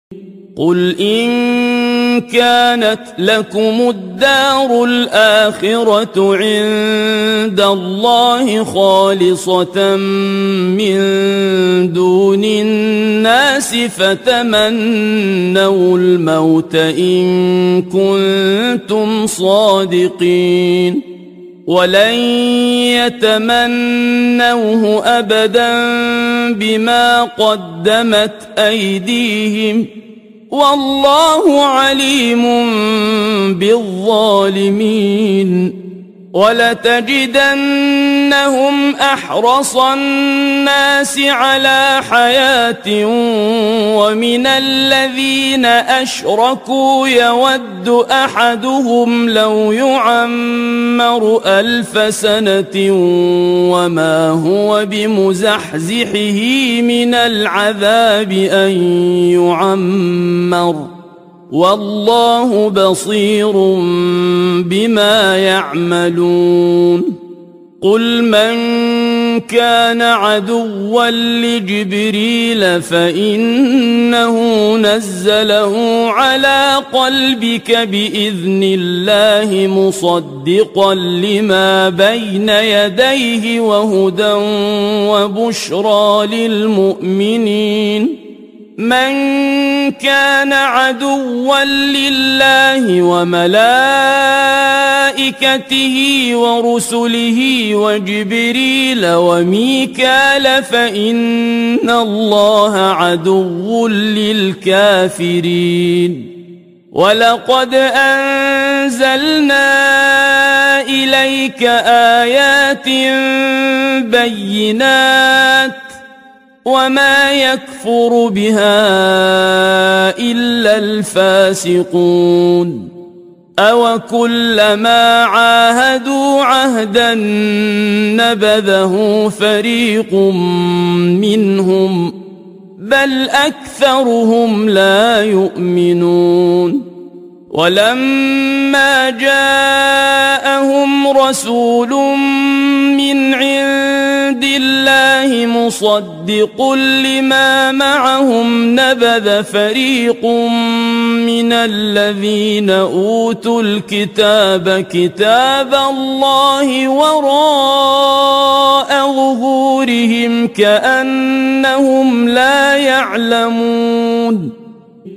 قل إن كانت لكم الدار الآخرة عند الله خالصة من دون الناس فتمنوا الموت إن كنتم صادقين ولن يتمنوه أبدا بما قدمت أيديهم والله عليم بالظالمين ولتجدنهم أحرص الناس على حياة ومن الذين أشركوا يود أحدهم لو يعمر 1000 سنة وما هو بمزحزحه من العذاب أن يعمر والله بصير بما يعملون قل من كان عدوا لجبريل فإنه نزله على قلبك بإذن الله مصدقا لما بين يديه وهدى وبشرى للمؤمنين من كان عدوا لله وملائكته ورسله وجبريل وميكال فإن الله عدو للكافرين ولقد أنزلنا إليك آيات بينات وما يكفر بها إلا الفاسقون أوكلما عاهدوا عهدا نبذه فريق منهم بل أكثرهم لا يؤمنون ولما جاءهم رسول من عند الله مصدق لما معهم نبذ فريق من الذين أوتوا الكتاب كتاب الله وراء ظهورهم كأنهم لا يعلمون